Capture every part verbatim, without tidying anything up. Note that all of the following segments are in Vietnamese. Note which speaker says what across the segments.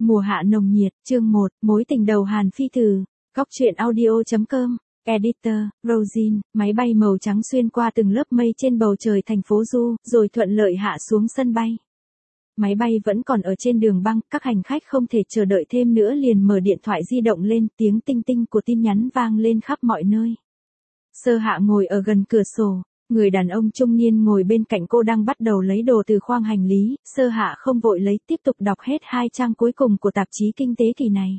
Speaker 1: Mùa hạ nồng nhiệt, chương một, mối tình đầu Hàn Phi Từ, góc truyện audio.com, editor, Rosin, máy bay màu trắng xuyên qua từng lớp mây trên bầu trời thành phố Du, rồi thuận lợi hạ xuống sân bay. Máy bay vẫn còn ở trên đường băng, các hành khách không thể chờ đợi thêm nữa liền mở điện thoại di động lên, tiếng tinh tinh của tin nhắn vang lên khắp mọi nơi. Sơ Hạ ngồi ở gần cửa sổ. Người đàn ông trung niên ngồi bên cạnh cô đang bắt đầu lấy đồ từ khoang hành lý, Sơ Hạ không vội lấy, tiếp tục đọc hết hai trang cuối cùng của tạp chí kinh tế kỳ này.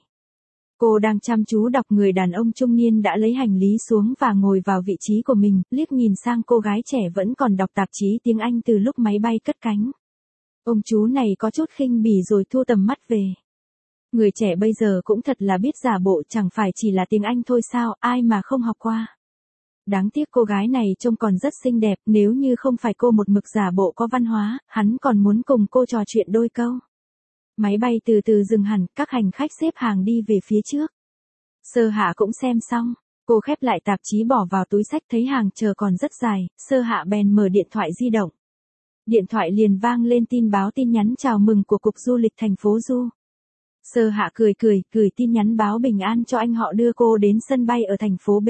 Speaker 1: Cô đang chăm chú đọc, người đàn ông trung niên đã lấy hành lý xuống và ngồi vào vị trí của mình, liếc nhìn sang cô gái trẻ vẫn còn đọc tạp chí tiếng Anh từ lúc máy bay cất cánh. Ông chú này có chút khinh bỉ rồi thu tầm mắt về. Người trẻ bây giờ cũng thật là biết giả bộ, chẳng phải chỉ là tiếng Anh thôi sao, ai mà không học qua. Đáng tiếc cô gái này trông còn rất xinh đẹp, nếu như không phải cô một mực giả bộ có văn hóa, hắn còn muốn cùng cô trò chuyện đôi câu. Máy bay từ từ dừng hẳn, các hành khách xếp hàng đi về phía trước. Sơ Hạ cũng xem xong, cô khép lại tạp chí bỏ vào túi xách, thấy hàng chờ còn rất dài, Sơ Hạ bèn mở điện thoại di động. Điện thoại liền vang lên tin báo tin nhắn chào mừng của Cục Du lịch thành phố Du. Sơ Hạ cười cười, gửi tin nhắn báo bình an cho anh họ đưa cô đến sân bay ở thành phố B.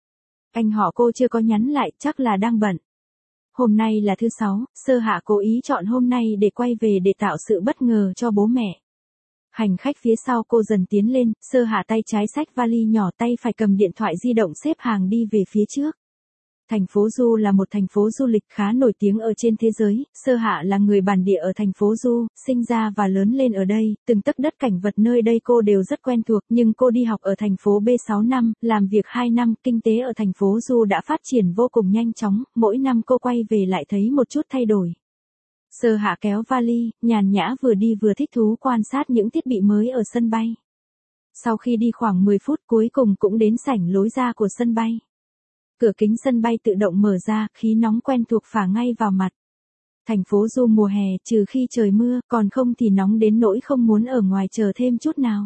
Speaker 1: Anh họ cô chưa có nhắn lại, chắc là đang bận. Hôm nay là thứ sáu, Sơ Hạ cố ý chọn hôm nay để quay về để tạo sự bất ngờ cho bố mẹ. Hành khách phía sau cô dần tiến lên, Sơ Hạ tay trái xách vali nhỏ, tay phải cầm điện thoại di động xếp hàng đi về phía trước. Thành phố Du là một thành phố du lịch khá nổi tiếng ở trên thế giới, Sơ Hạ là người bản địa ở thành phố Du, sinh ra và lớn lên ở đây, từng tấc đất cảnh vật nơi đây cô đều rất quen thuộc, nhưng cô đi học ở thành phố B sáu năm, làm việc hai năm, kinh tế ở thành phố Du đã phát triển vô cùng nhanh chóng, mỗi năm cô quay về lại thấy một chút thay đổi. Sơ Hạ kéo vali, nhàn nhã vừa đi vừa thích thú quan sát những thiết bị mới ở sân bay. Sau khi đi khoảng mười phút cuối cùng cũng đến sảnh lối ra của sân bay. Cửa kính sân bay tự động mở ra, khí nóng quen thuộc phả ngay vào mặt. Thành phố Du mùa hè, trừ khi trời mưa, còn không thì nóng đến nỗi không muốn ở ngoài chờ thêm chút nào.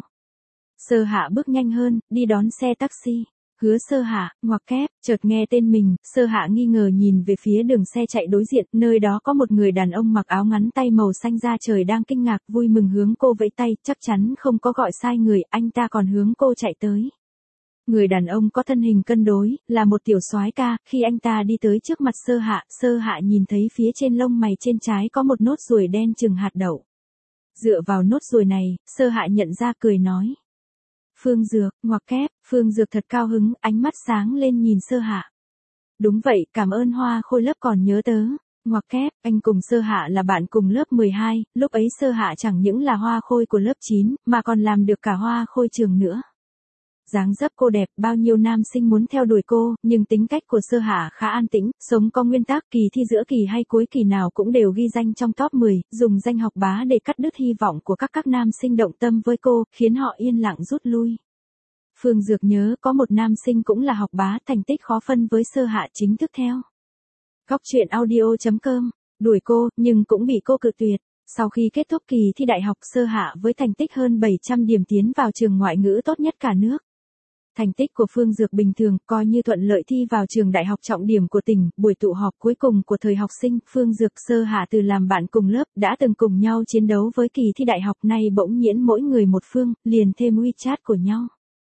Speaker 1: Sơ Hạ bước nhanh hơn, đi đón xe taxi. Hứa Sơ Hạ, ngoặc kép, chợt nghe tên mình, Sơ Hạ nghi ngờ nhìn về phía đường xe chạy đối diện, nơi đó có một người đàn ông mặc áo ngắn tay màu xanh da trời đang kinh ngạc vui mừng hướng cô vẫy tay, chắc chắn không có gọi sai người, anh ta còn hướng cô chạy tới. Người đàn ông có thân hình cân đối, là một tiểu soái ca, khi anh ta đi tới trước mặt Sơ Hạ, Sơ Hạ nhìn thấy phía trên lông mày trên trái có một nốt ruồi đen chừng hạt đậu. Dựa vào nốt ruồi này, Sơ Hạ nhận ra cười nói. Phương Dược, ngoặc kép, Phương Dược thật cao hứng, ánh mắt sáng lên nhìn Sơ Hạ. Đúng vậy, cảm ơn Hoa Khôi lớp còn nhớ tớ. Ngoặc kép, anh cùng Sơ Hạ là bạn cùng lớp mười hai, lúc ấy Sơ Hạ chẳng những là Hoa Khôi của lớp chín, mà còn làm được cả Hoa Khôi trường nữa. Dáng dấp cô đẹp, bao nhiêu nam sinh muốn theo đuổi cô, nhưng tính cách của Sơ Hạ khá an tĩnh, sống có nguyên tắc, kỳ thi giữa kỳ hay cuối kỳ nào cũng đều ghi danh trong top mười, dùng danh học bá để cắt đứt hy vọng của các các nam sinh động tâm với cô, khiến họ yên lặng rút lui. Phương Dược nhớ có một nam sinh cũng là học bá, thành tích khó phân với Sơ Hạ chính thức theo. Góc truyện audio.com, đuổi cô, nhưng cũng bị cô cự tuyệt. Sau khi kết thúc kỳ thi đại học, Sơ Hạ với thành tích hơn bảy trăm điểm tiến vào trường ngoại ngữ tốt nhất cả nước. Thành tích của Phương Dược bình thường, coi như thuận lợi thi vào trường đại học trọng điểm của tỉnh, buổi tụ họp cuối cùng của thời học sinh, Phương Dược Sơ Hạ từ làm bạn cùng lớp, đã từng cùng nhau chiến đấu với kỳ thi đại học, nay bỗng nhiễn mỗi người một phương, liền thêm WeChat của nhau.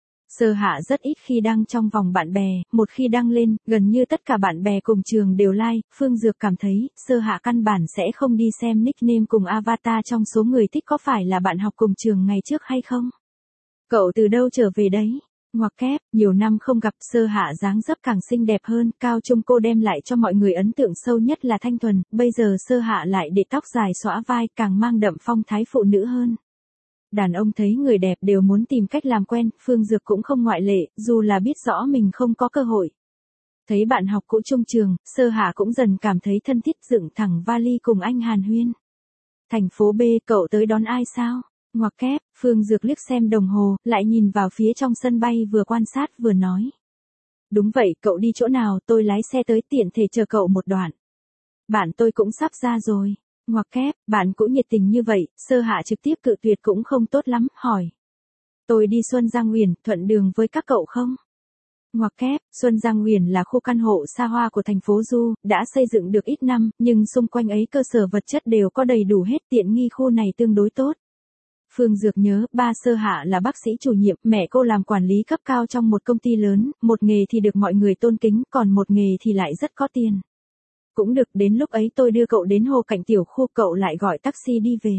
Speaker 1: Sơ Hạ rất ít khi đăng trong vòng bạn bè, một khi đăng lên, gần như tất cả bạn bè cùng trường đều like, Phương Dược cảm thấy, Sơ Hạ căn bản sẽ không đi xem nickname cùng avatar trong số người thích có phải là bạn học cùng trường ngày trước hay không. Cậu từ đâu trở về đấy? Ngoặc kép, nhiều năm không gặp, Sơ Hạ dáng dấp càng xinh đẹp hơn, cao trung cô đem lại cho mọi người ấn tượng sâu nhất là thanh thuần, bây giờ Sơ Hạ lại để tóc dài xõa vai, càng mang đậm phong thái phụ nữ hơn. Đàn ông thấy người đẹp đều muốn tìm cách làm quen, Phương Dược cũng không ngoại lệ, dù là biết rõ mình không có cơ hội. Thấy bạn học cũ chung trường, Sơ Hạ cũng dần cảm thấy thân thiết, dựng thẳng vali cùng anh Hàn Huyên. Thành phố B, cậu tới đón ai sao? Ngoặc kép, Phương Dược liếc xem đồng hồ, lại nhìn vào phía trong sân bay vừa quan sát vừa nói. Đúng vậy, cậu đi chỗ nào, tôi lái xe tới tiện thể chờ cậu một đoạn. Bạn tôi cũng sắp ra rồi. Ngoặc kép, bạn cũng nhiệt tình như vậy, Sơ Hạ trực tiếp cự tuyệt cũng không tốt lắm, hỏi. Tôi đi Xuân Giang Uyển, thuận đường với các cậu không? Ngoặc kép, Xuân Giang Uyển là khu căn hộ xa hoa của thành phố Du, đã xây dựng được ít năm, nhưng xung quanh ấy cơ sở vật chất đều có đầy đủ hết, tiện nghi khu này tương đối tốt. Phương Dược nhớ, ba Sơ Hạ là bác sĩ chủ nhiệm, mẹ cô làm quản lý cấp cao trong một công ty lớn, một nghề thì được mọi người tôn kính, còn một nghề thì lại rất có tiền. Cũng được, đến lúc ấy tôi đưa cậu đến Hồ Cảnh tiểu khu, cậu lại gọi taxi đi về.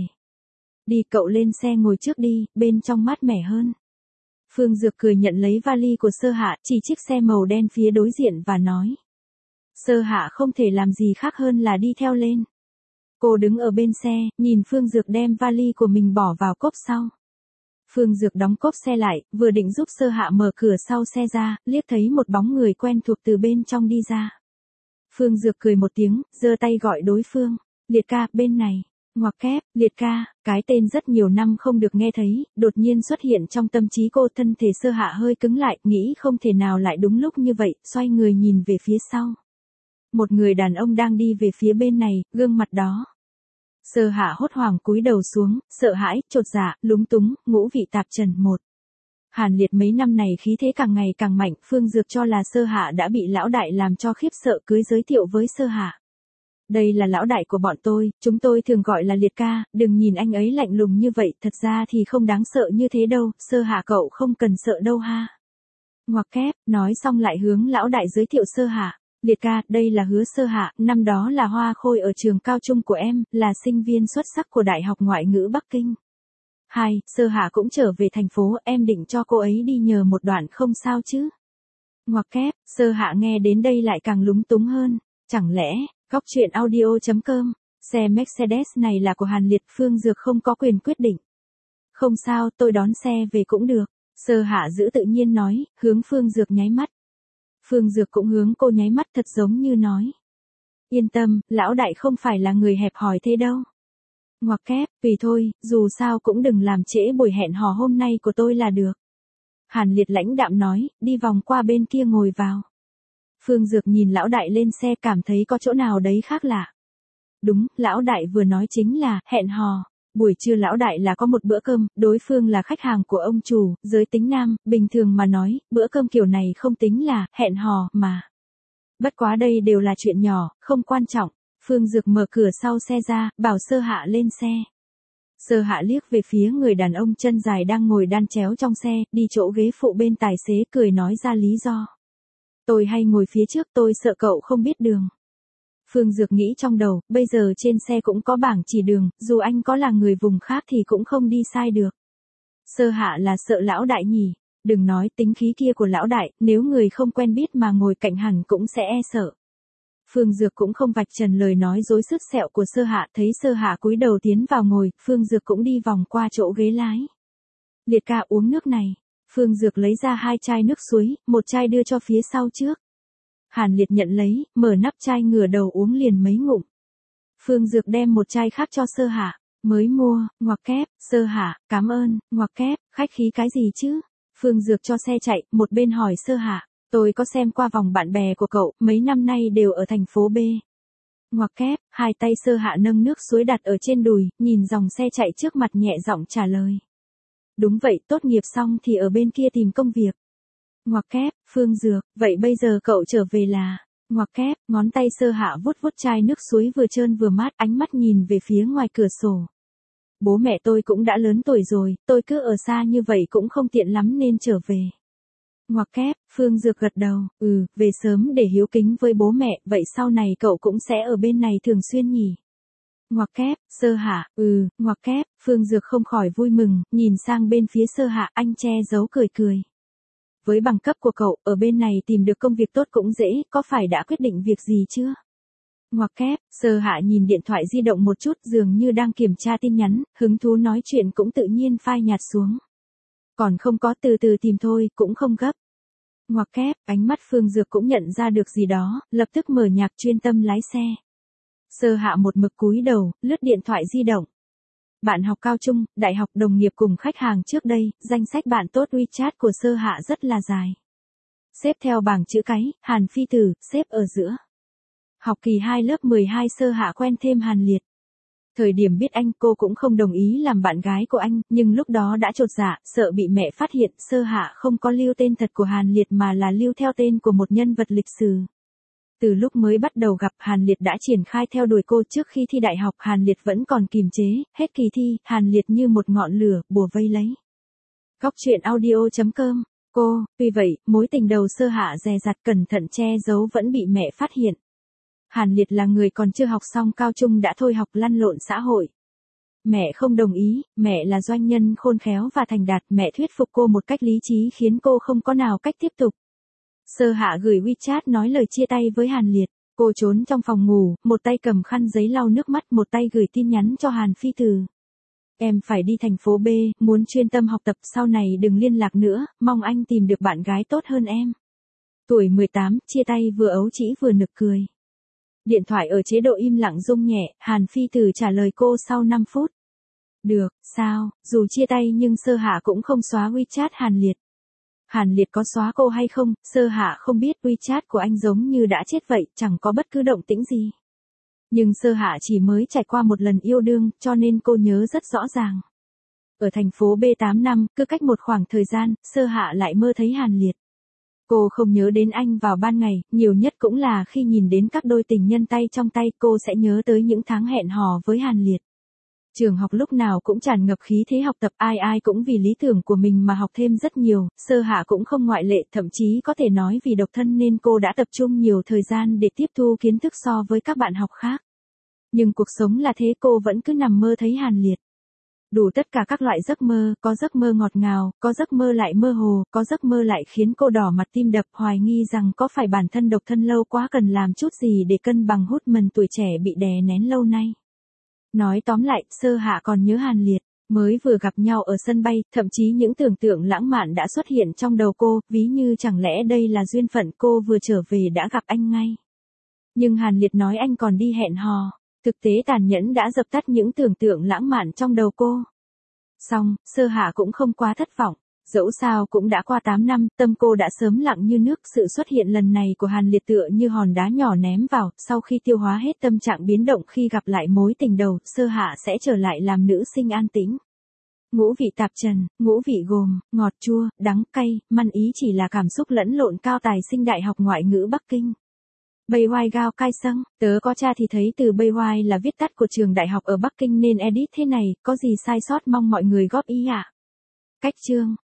Speaker 1: Đi, cậu lên xe ngồi trước đi, bên trong mát mẻ hơn. Phương Dược cười nhận lấy vali của Sơ Hạ, chỉ chiếc xe màu đen phía đối diện và nói. Sơ Hạ không thể làm gì khác hơn là đi theo lên. Cô đứng ở bên xe, nhìn Phương Dược đem vali của mình bỏ vào cốp sau. Phương Dược đóng cốp xe lại, vừa định giúp Sơ Hạ mở cửa sau xe ra, liếc thấy một bóng người quen thuộc từ bên trong đi ra. Phương Dược cười một tiếng, giơ tay gọi đối phương. Liệt ca, bên này. Ngoặc kép, Liệt ca, cái tên rất nhiều năm không được nghe thấy, đột nhiên xuất hiện trong tâm trí cô. Thân thể Sơ Hạ hơi cứng lại, nghĩ không thể nào lại đúng lúc như vậy, xoay người nhìn về phía sau. Một người đàn ông đang đi về phía bên này, gương mặt đó. Sơ Hạ hốt hoảng cúi đầu xuống, sợ hãi, chột dạ, lúng túng, ngũ vị tạp trần. Một. Hàn Liệt mấy năm này khí thế càng ngày càng mạnh, Phương Dược cho là Sơ Hạ đã bị lão đại làm cho khiếp sợ, cưới giới thiệu với Sơ Hạ. Đây là lão đại của bọn tôi, chúng tôi thường gọi là Liệt ca, đừng nhìn anh ấy lạnh lùng như vậy, thật ra thì không đáng sợ như thế đâu, Sơ Hạ cậu không cần sợ đâu ha. Ngoặc kép, nói xong lại hướng lão đại giới thiệu Sơ Hạ. Liệt ca, đây là Hứa Sơ Hạ, năm đó là hoa khôi ở trường cao trung của em, là sinh viên xuất sắc của Đại học Ngoại ngữ Bắc Kinh. Hai, Sơ Hạ cũng trở về thành phố, em định cho cô ấy đi nhờ một đoạn không sao chứ. Ngoặc kép, Sơ Hạ nghe đến đây lại càng lúng túng hơn, chẳng lẽ, góc truyện audio chấm com, xe Mercedes này là của Hàn Liệt, Phương Dược không có quyền quyết định. Không sao, tôi đón xe về cũng được, Sơ Hạ giữ tự nhiên nói, hướng Phương Dược nháy mắt. Phương Dược cũng hướng cô nháy mắt thật giống như nói. Yên tâm, lão đại không phải là người hẹp hòi thế đâu. Ngoặc kép, tùy thôi, dù sao cũng đừng làm trễ buổi hẹn hò hôm nay của tôi là được. Hàn Liệt lãnh đạm nói, đi vòng qua bên kia ngồi vào. Phương Dược nhìn lão đại lên xe, cảm thấy có chỗ nào đấy khác lạ. Đúng, lão đại vừa nói chính là hẹn hò. Buổi trưa lão đại là có một bữa cơm, đối phương là khách hàng của ông chủ, giới tính nam, bình thường mà nói, bữa cơm kiểu này không tính là hẹn hò mà. Bất quá đây đều là chuyện nhỏ, không quan trọng. Phương Dược mở cửa sau xe ra, bảo Sơ Hạ lên xe. Sơ Hạ liếc về phía người đàn ông chân dài đang ngồi đan chéo trong xe, đi chỗ ghế phụ bên tài xế, cười nói ra lý do. Tôi hay ngồi phía trước, tôi sợ cậu không biết đường. Phương Dược nghĩ trong đầu, bây giờ trên xe cũng có bảng chỉ đường, dù anh có là người vùng khác thì cũng không đi sai được. Sơ Hạ là sợ lão đại nhỉ, đừng nói tính khí kia của lão đại, nếu người không quen biết mà ngồi cạnh hẳn cũng sẽ e sợ. Phương Dược cũng không vạch trần lời nói dối sứt sẹo của Sơ Hạ, thấy Sơ Hạ cúi đầu tiến vào ngồi, Phương Dược cũng đi vòng qua chỗ ghế lái. Liệt ca, uống nước này. Phương Dược lấy ra hai chai nước suối, một chai đưa cho phía sau trước. Hàn Liệt nhận lấy, mở nắp chai ngửa đầu uống liền mấy ngụm. Phương Dược đem một chai khác cho Sơ Hạ, mới mua, ngoặc kép, Sơ Hạ, cảm ơn, ngoặc kép, khách khí cái gì chứ? Phương Dược cho xe chạy, một bên hỏi Sơ Hạ, tôi có xem qua vòng bạn bè của cậu, mấy năm nay đều ở thành phố B. Ngoặc kép, hai tay Sơ Hạ nâng nước suối đặt ở trên đùi, nhìn dòng xe chạy trước mặt nhẹ giọng trả lời. Đúng vậy, tốt nghiệp xong thì ở bên kia tìm công việc. Ngoặc kép, Phương Dược, vậy bây giờ cậu trở về là, ngoặc kép, ngón tay Sơ Hạ vuốt vuốt chai nước suối vừa trơn vừa mát, ánh mắt nhìn về phía ngoài cửa sổ. Bố mẹ tôi cũng đã lớn tuổi rồi, tôi cứ ở xa như vậy cũng không tiện lắm nên trở về. Ngoặc kép, Phương Dược gật đầu, ừ, về sớm để hiếu kính với bố mẹ, vậy sau này cậu cũng sẽ ở bên này thường xuyên nhỉ? Ngoặc kép, Sơ Hạ, ừ, ngoặc kép, Phương Dược không khỏi vui mừng, nhìn sang bên phía Sơ Hạ, anh che giấu cười cười. Với bằng cấp của cậu, ở bên này tìm được công việc tốt cũng dễ, có phải đã quyết định việc gì chưa? Ngoặc kép, Sơ Hạ nhìn điện thoại di động một chút, dường như đang kiểm tra tin nhắn, hứng thú nói chuyện cũng tự nhiên phai nhạt xuống. Còn không có, từ từ tìm thôi, cũng không gấp. Ngoặc kép, ánh mắt Phương Dược cũng nhận ra được gì đó, lập tức mở nhạc chuyên tâm lái xe. Sơ Hạ một mực cúi đầu, lướt điện thoại di động. Bạn học cao trung, đại học, đồng nghiệp cùng khách hàng trước đây, danh sách bạn tốt WeChat của Sơ Hạ rất là dài. Xếp theo bảng chữ cái, Hàn Phi Tử, xếp ở giữa. Học kỳ hai lớp mười hai Sơ Hạ quen thêm Hàn Liệt. Thời điểm biết anh, cô cũng không đồng ý làm bạn gái của anh, nhưng lúc đó đã chột dạ, sợ bị mẹ phát hiện, Sơ Hạ không có lưu tên thật của Hàn Liệt mà là lưu theo tên của một nhân vật lịch sử. Từ lúc mới bắt đầu gặp Hàn Liệt đã triển khai theo đuổi cô trước khi thi đại học Hàn Liệt vẫn còn kìm chế, hết kỳ thi, Hàn Liệt như một ngọn lửa, bùa vây lấy. Góc truyện audio.com, cô, vì vậy, mối tình đầu Sơ Hạ dè dặt cẩn thận che giấu vẫn bị mẹ phát hiện. Hàn Liệt là người còn chưa học xong cao trung đã thôi học lăn lộn xã hội. Mẹ không đồng ý, mẹ là doanh nhân khôn khéo và thành đạt, mẹ thuyết phục cô một cách lý trí khiến cô không có nào cách tiếp tục. Sơ Hạ gửi WeChat nói lời chia tay với Hàn Liệt, cô trốn trong phòng ngủ, một tay cầm khăn giấy lau nước mắt, một tay gửi tin nhắn cho Hàn Phi Từ. Em phải đi thành phố B, muốn chuyên tâm học tập sau này đừng liên lạc nữa, mong anh tìm được bạn gái tốt hơn em. Tuổi mười tám, chia tay vừa ấu trĩ vừa nực cười. Điện thoại ở chế độ im lặng rung nhẹ, Hàn Phi Từ trả lời cô sau năm phút. Được, sao, dù chia tay nhưng Sơ Hạ cũng không xóa WeChat Hàn Liệt. Hàn Liệt có xóa cô hay không, Sơ Hạ không biết, WeChat của anh giống như đã chết vậy, chẳng có bất cứ động tĩnh gì. Nhưng Sơ Hạ chỉ mới trải qua một lần yêu đương, cho nên cô nhớ rất rõ ràng. Ở thành phố B tám năm, cứ cách một khoảng thời gian, Sơ Hạ lại mơ thấy Hàn Liệt. Cô không nhớ đến anh vào ban ngày, nhiều nhất cũng là khi nhìn đến các đôi tình nhân tay trong tay, cô sẽ nhớ tới những tháng hẹn hò với Hàn Liệt. Trường học lúc nào cũng tràn ngập khí thế học tập, ai ai cũng vì lý tưởng của mình mà học thêm rất nhiều, Sơ Hạ cũng không ngoại lệ, thậm chí có thể nói vì độc thân nên cô đã tập trung nhiều thời gian để tiếp thu kiến thức so với các bạn học khác. Nhưng cuộc sống là thế, cô vẫn cứ nằm mơ thấy Hàn Liệt. Đủ tất cả các loại giấc mơ, có giấc mơ ngọt ngào, có giấc mơ lại mơ hồ, có giấc mơ lại khiến cô đỏ mặt tim đập, hoài nghi rằng có phải bản thân độc thân lâu quá cần làm chút gì để cân bằng hút mần tuổi trẻ bị đè nén lâu nay. Nói tóm lại, Sơ Hạ còn nhớ Hàn Liệt, mới vừa gặp nhau ở sân bay, thậm chí những tưởng tượng lãng mạn đã xuất hiện trong đầu cô, ví như chẳng lẽ đây là duyên phận, cô vừa trở về đã gặp anh ngay. Nhưng Hàn Liệt nói anh còn đi hẹn hò, thực tế tàn nhẫn đã dập tắt những tưởng tượng lãng mạn trong đầu cô. Xong, Sơ Hạ cũng không quá thất vọng. Dẫu sao cũng đã qua tám năm, tâm cô đã sớm lặng như nước, sự xuất hiện lần này của Hàn Liệt tựa như hòn đá nhỏ ném vào, sau khi tiêu hóa hết tâm trạng biến động khi gặp lại mối tình đầu, Sơ Hạ sẽ trở lại làm nữ sinh an tĩnh. Ngũ vị tạp trần, ngũ vị gồm, ngọt chua, đắng cay, man ý chỉ là cảm xúc lẫn lộn, cao tài sinh Đại học Ngoại ngữ Bắc Kinh. Bây Hoài Gao Cai Sâng, tớ có tra thì thấy từ Bây Hoài là viết tắt của trường đại học ở Bắc Kinh nên edit thế này, có gì sai sót mong mọi người góp ý ạ. À? Cách chương